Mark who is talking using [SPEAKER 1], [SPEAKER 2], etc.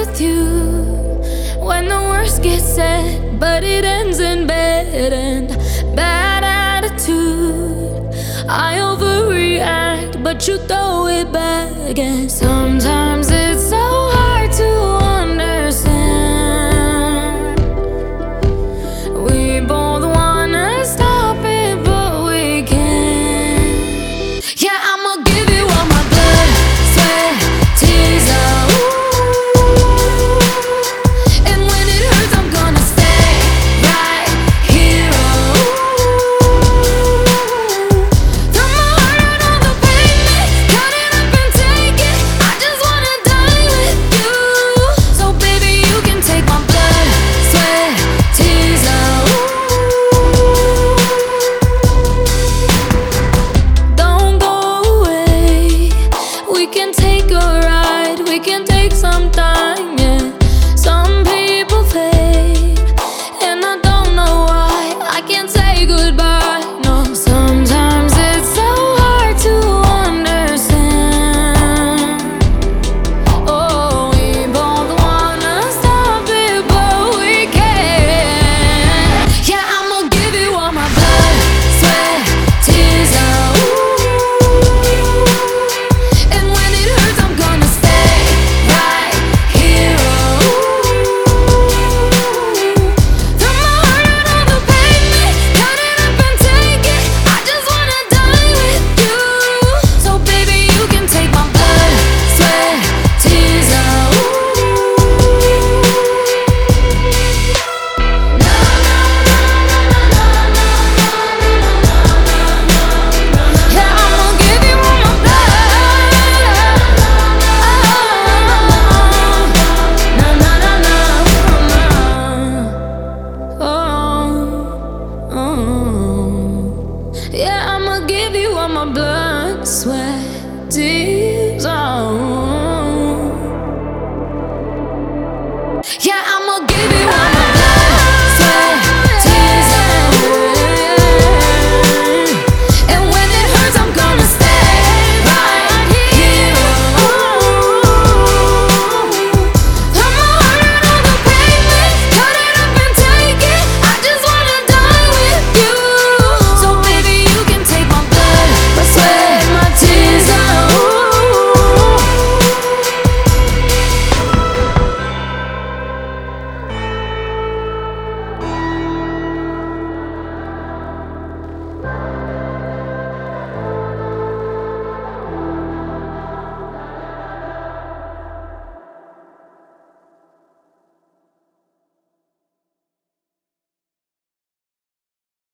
[SPEAKER 1] with you when the worst gets said, but it ends in bed and bad attitude. I overreact, but you throw it back, and sometimes it's so hard to understand. We both wanna stop it, but we can't. Yeah, I'ma give you all my blood, sweat, tears, and when it hurts, I'm gonna stay right here. Throw my heart out on the pavement, cut it up and take it. I just wanna die with you. So baby, you can take my blood, sweat, tears, don't go away. We can take a ride, we can take some time, yeah. Some people fade, and I don't know why I can't say goodbye, no. Sometimes it's so hard to understand. Oh, we both wanna stop it, but we can't. Yeah, I'ma give you all my blood, sweat, tears, and when it hurts, I'm gonna stay right here. Throw my heart out on the pavement, cut it up and take it. I just wanna die with you. So baby, you can take my blood, sweat, tears, yeah, I'ma give you all my blood. Na na na na na. Oh, yeah, I'ma give you all my blood, sweat, tears. Yeah, I'ma give you all my blood, sweat, tears, and when it hurts, I'm gonna stay right here. Throw my heart out on the pavement, cut it up and take it. I just wanna die with you. So baby, you can take my blood, my sweat, my tears, oh.